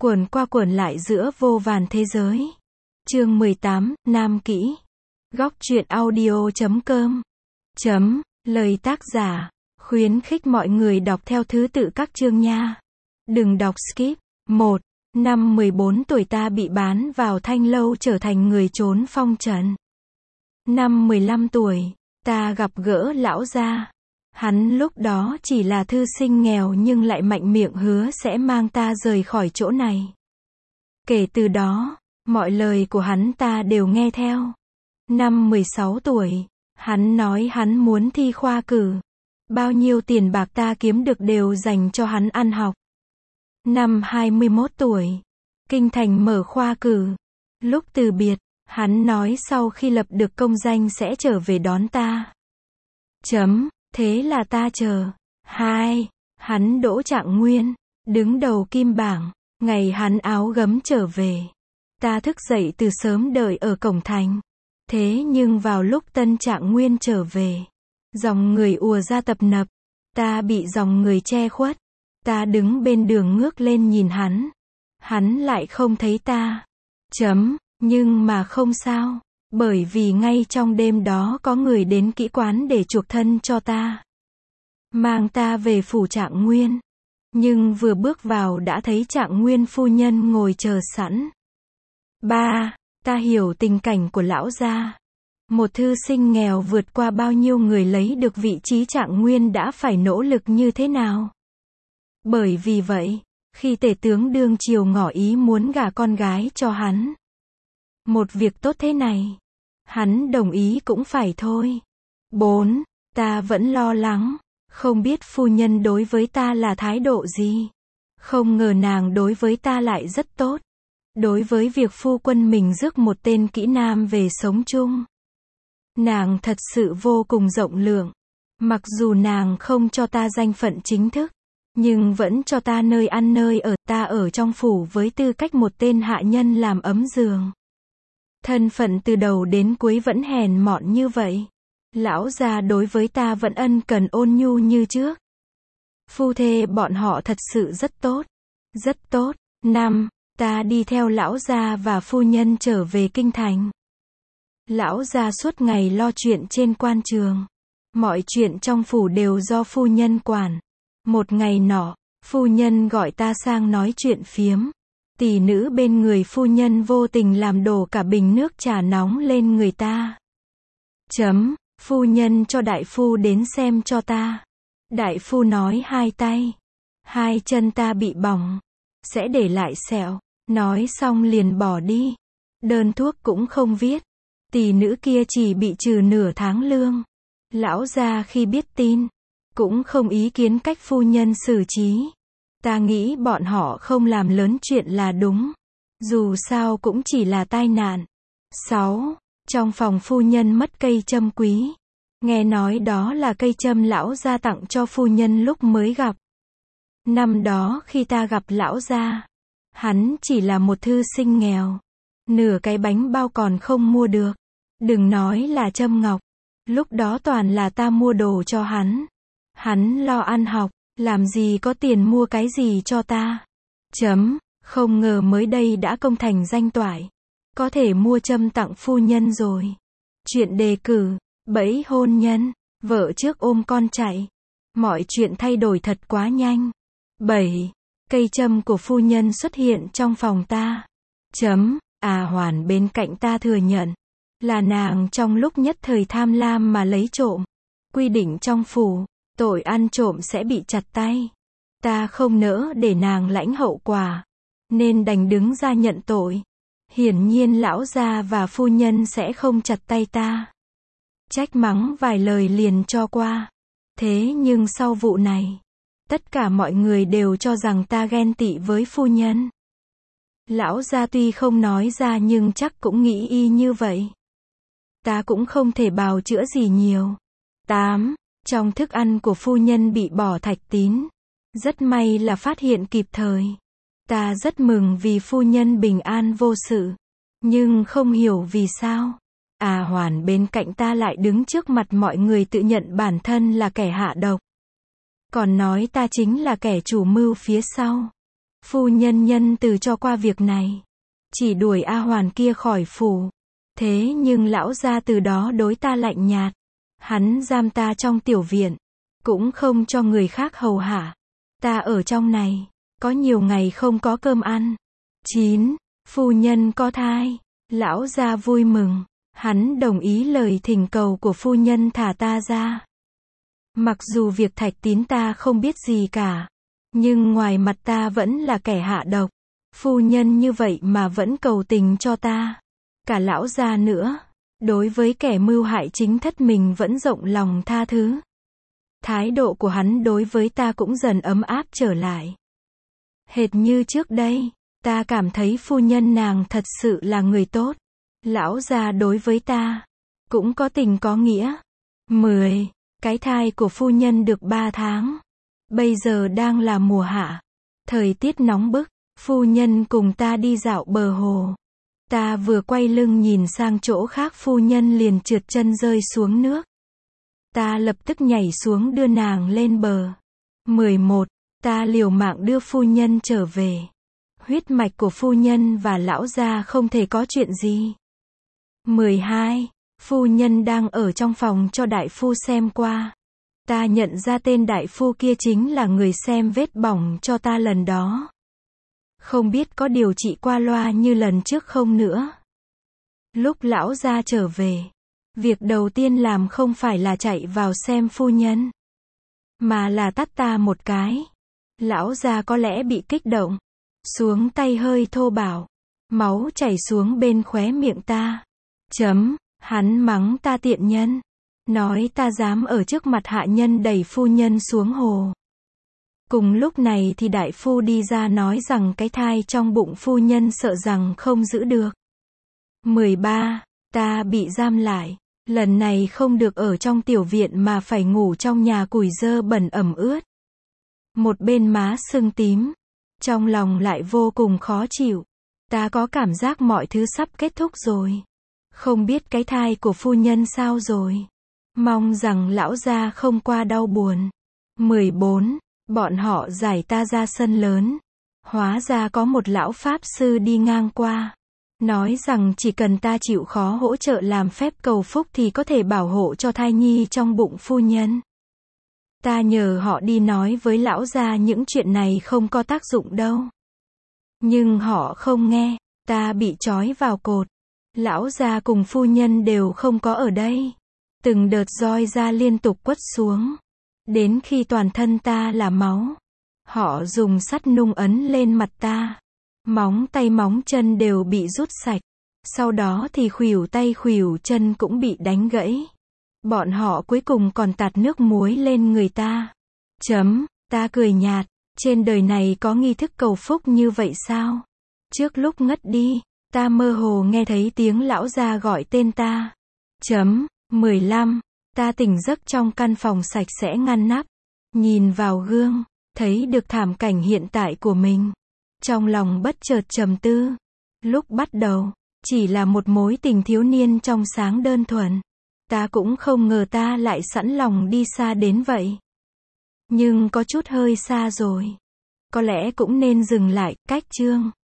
quẩn qua quẩn lại giữa vô vàn thế giới. Chương 18, Nam Kỹ. Góc truyện audio.com. Lời tác giả. Khuyến khích mọi người đọc theo thứ tự các chương nha. Đừng đọc skip. 1. Năm 14 tuổi ta bị bán vào Thanh Lâu trở thành người trốn phong trần. Năm 15 tuổi, ta gặp gỡ lão gia. Hắn lúc đó chỉ là thư sinh nghèo nhưng lại mạnh miệng hứa sẽ mang ta rời khỏi chỗ này. Kể từ đó, mọi lời của hắn ta đều nghe theo. Năm 16 tuổi, hắn nói hắn muốn thi khoa cử. Bao nhiêu tiền bạc ta kiếm được đều dành cho hắn ăn học. Năm 21 tuổi, kinh thành mở khoa cử. Lúc từ biệt, hắn nói sau khi lập được công danh sẽ trở về đón ta. Thế là ta chờ. 2. Hắn đỗ trạng nguyên, đứng đầu kim bảng. Ngày hắn áo gấm trở về, ta thức dậy từ sớm đợi ở cổng thành. Thế nhưng vào lúc tân trạng nguyên trở về, dòng người ùa ra tập nập. Ta bị dòng người che khuất. Ta đứng bên đường ngước lên nhìn hắn. Hắn lại không thấy ta. Nhưng mà không sao. Bởi vì ngay trong đêm đó có người đến kỹ quán để chuộc thân cho ta. Mang ta về phủ trạng nguyên. Nhưng vừa bước vào đã thấy trạng nguyên phu nhân ngồi chờ sẵn. 3. Ta hiểu tình cảnh của lão gia. Một thư sinh nghèo vượt qua bao nhiêu người lấy được vị trí trạng nguyên đã phải nỗ lực như thế nào. Bởi vì vậy, khi tể tướng đương triều ngỏ ý muốn gả con gái cho hắn. Một việc tốt thế này, hắn đồng ý cũng phải thôi. 4. Ta vẫn lo lắng, không biết phu nhân đối với ta là thái độ gì. Không ngờ nàng đối với ta lại rất tốt. Đối với việc phu quân mình rước một tên kỹ nam về sống chung, nàng thật sự vô cùng rộng lượng. Mặc dù nàng không cho ta danh phận chính thức, nhưng vẫn cho ta nơi ăn nơi ở. Ta ở trong phủ với tư cách một tên hạ nhân làm ấm giường. Thân phận từ đầu đến cuối vẫn hèn mọn như vậy. Lão già đối với ta vẫn ân cần ôn nhu như trước. Phu thê bọn họ thật sự rất tốt. Rất tốt. 5. Ta đi theo lão gia và phu nhân trở về kinh thành. Lão gia suốt ngày lo chuyện trên quan trường. Mọi chuyện trong phủ đều do phu nhân quản. Một ngày nọ, phu nhân gọi ta sang nói chuyện phiếm. Tỷ nữ bên người phu nhân vô tình làm đổ cả bình nước trà nóng lên người ta. Phu nhân cho đại phu đến xem cho ta. Đại phu nói hai tay, hai chân ta bị bỏng, sẽ để lại sẹo. Nói xong liền bỏ đi. Đơn thuốc cũng không viết. Tỷ nữ kia chỉ bị trừ nửa tháng lương. Lão gia khi biết tin, cũng không ý kiến cách phu nhân xử trí. Ta nghĩ bọn họ không làm lớn chuyện là đúng. Dù sao cũng chỉ là tai nạn. 6. Trong phòng phu nhân mất cây châm quý. Nghe nói đó là cây châm lão gia tặng cho phu nhân lúc mới gặp. Năm đó khi ta gặp lão gia, hắn chỉ là một thư sinh nghèo. Nửa cái bánh bao còn không mua được. Đừng nói là châm ngọc. Lúc đó toàn là ta mua đồ cho hắn. Hắn lo ăn học, làm gì có tiền mua cái gì cho ta. Không ngờ mới đây đã công thành danh toại. Có thể mua châm tặng phu nhân rồi. Chuyện đề cử, bẫy hôn nhân, vợ trước ôm con chạy. Mọi chuyện thay đổi thật quá nhanh. 7. Cây châm của phu nhân xuất hiện trong phòng ta. Hoàn bên cạnh ta thừa nhận, là nàng trong lúc nhất thời tham lam mà lấy trộm. Quy định trong phủ, tội ăn trộm sẽ bị chặt tay. Ta không nỡ để nàng lãnh hậu quả, nên đành đứng ra nhận tội. Hiển nhiên lão gia và phu nhân sẽ không chặt tay ta. Trách mắng vài lời liền cho qua. Thế nhưng sau vụ này, tất cả mọi người đều cho rằng ta ghen tị với phu nhân. Lão gia tuy không nói ra nhưng chắc cũng nghĩ y như vậy. Ta cũng không thể bào chữa gì nhiều. 8. Trong thức ăn của phu nhân bị bỏ thạch tín. Rất may là phát hiện kịp thời. Ta rất mừng vì phu nhân bình an vô sự. Nhưng không hiểu vì sao. Hoàn bên cạnh ta lại đứng trước mặt mọi người tự nhận bản thân là kẻ hạ độc. Còn nói ta chính là kẻ chủ mưu phía sau. Phu nhân nhân từ cho qua việc này. Chỉ đuổi A Hoàn kia khỏi phủ. Thế nhưng lão gia từ đó đối ta lạnh nhạt. Hắn giam ta trong tiểu viện. Cũng không cho người khác hầu hạ. Ta ở trong này. Có nhiều ngày không có cơm ăn. 9. Phu nhân có thai. Lão gia vui mừng. Hắn đồng ý lời thỉnh cầu của phu nhân thả ta ra. Mặc dù việc Thạch Tín ta không biết gì cả. Nhưng ngoài mặt ta vẫn là kẻ hạ độc. Phu nhân như vậy mà vẫn cầu tình cho ta. Cả lão gia nữa. Đối với kẻ mưu hại chính thất mình vẫn rộng lòng tha thứ. Thái độ của hắn đối với ta cũng dần ấm áp trở lại. Hệt như trước đây, ta cảm thấy phu nhân nàng thật sự là người tốt. Lão gia đối với ta cũng có tình có nghĩa. 10. Cái thai của phu nhân được 3 tháng. Bây giờ đang là mùa hạ. Thời tiết nóng bức. Phu nhân cùng ta đi dạo bờ hồ. Ta vừa quay lưng nhìn sang chỗ khác, phu nhân liền trượt chân rơi xuống nước. Ta lập tức nhảy xuống đưa nàng lên bờ. 11. Ta liều mạng đưa phu nhân trở về. Huyết mạch của phu nhân và lão gia không thể có chuyện gì. 12. Phu nhân đang ở trong phòng cho đại phu xem qua. Ta nhận ra tên đại phu kia chính là người xem vết bỏng cho ta lần đó. Không biết có điều trị qua loa như lần trước không nữa. Lúc lão gia trở về, việc đầu tiên làm không phải là chạy vào xem phu nhân, mà là tát ta một cái. Lão gia có lẽ bị kích động, xuống tay hơi thô bạo, máu chảy xuống bên khóe miệng ta. Hắn mắng ta tiện nhân, nói ta dám ở trước mặt hạ nhân đẩy phu nhân xuống hồ. Cùng lúc này thì đại phu đi ra nói rằng cái thai trong bụng phu nhân sợ rằng không giữ được. 13. Ta bị giam lại. Lần này không được ở trong tiểu viện mà phải ngủ trong nhà củi dơ bẩn ẩm ướt. Một bên má sưng tím. Trong lòng lại vô cùng khó chịu. Ta có cảm giác mọi thứ sắp kết thúc rồi. Không biết cái thai của phu nhân sao rồi. Mong rằng lão gia không qua đau buồn. 14. Bọn họ giải ta ra sân lớn. Hóa ra có một lão pháp sư đi ngang qua. Nói rằng chỉ cần ta chịu khó hỗ trợ làm phép cầu phúc thì có thể bảo hộ cho thai nhi trong bụng phu nhân. Ta nhờ họ đi nói với lão gia những chuyện này không có tác dụng đâu. Nhưng họ không nghe, ta bị trói vào cột. Lão gia cùng phu nhân đều không có ở đây. Từng đợt roi da liên tục quất xuống. Đến khi toàn thân ta là máu. Họ dùng sắt nung ấn lên mặt ta. Móng tay móng chân đều bị rút sạch. Sau đó thì khuỷu tay khuỷu chân cũng bị đánh gãy. Bọn họ cuối cùng còn tạt nước muối lên người ta. Ta cười nhạt. Trên đời này có nghi thức cầu phúc như vậy sao? Trước lúc ngất đi, ta mơ hồ nghe thấy tiếng lão gia gọi tên ta. 15. Ta tỉnh giấc trong căn phòng sạch sẽ ngăn nắp. Nhìn vào gương, thấy được thảm cảnh hiện tại của mình. Trong lòng bất chợt trầm tư. Lúc bắt đầu, chỉ là một mối tình thiếu niên trong sáng đơn thuần. Ta cũng không ngờ ta lại sẵn lòng đi xa đến vậy. Nhưng có chút hơi xa rồi. Có lẽ cũng nên dừng lại, cách chương.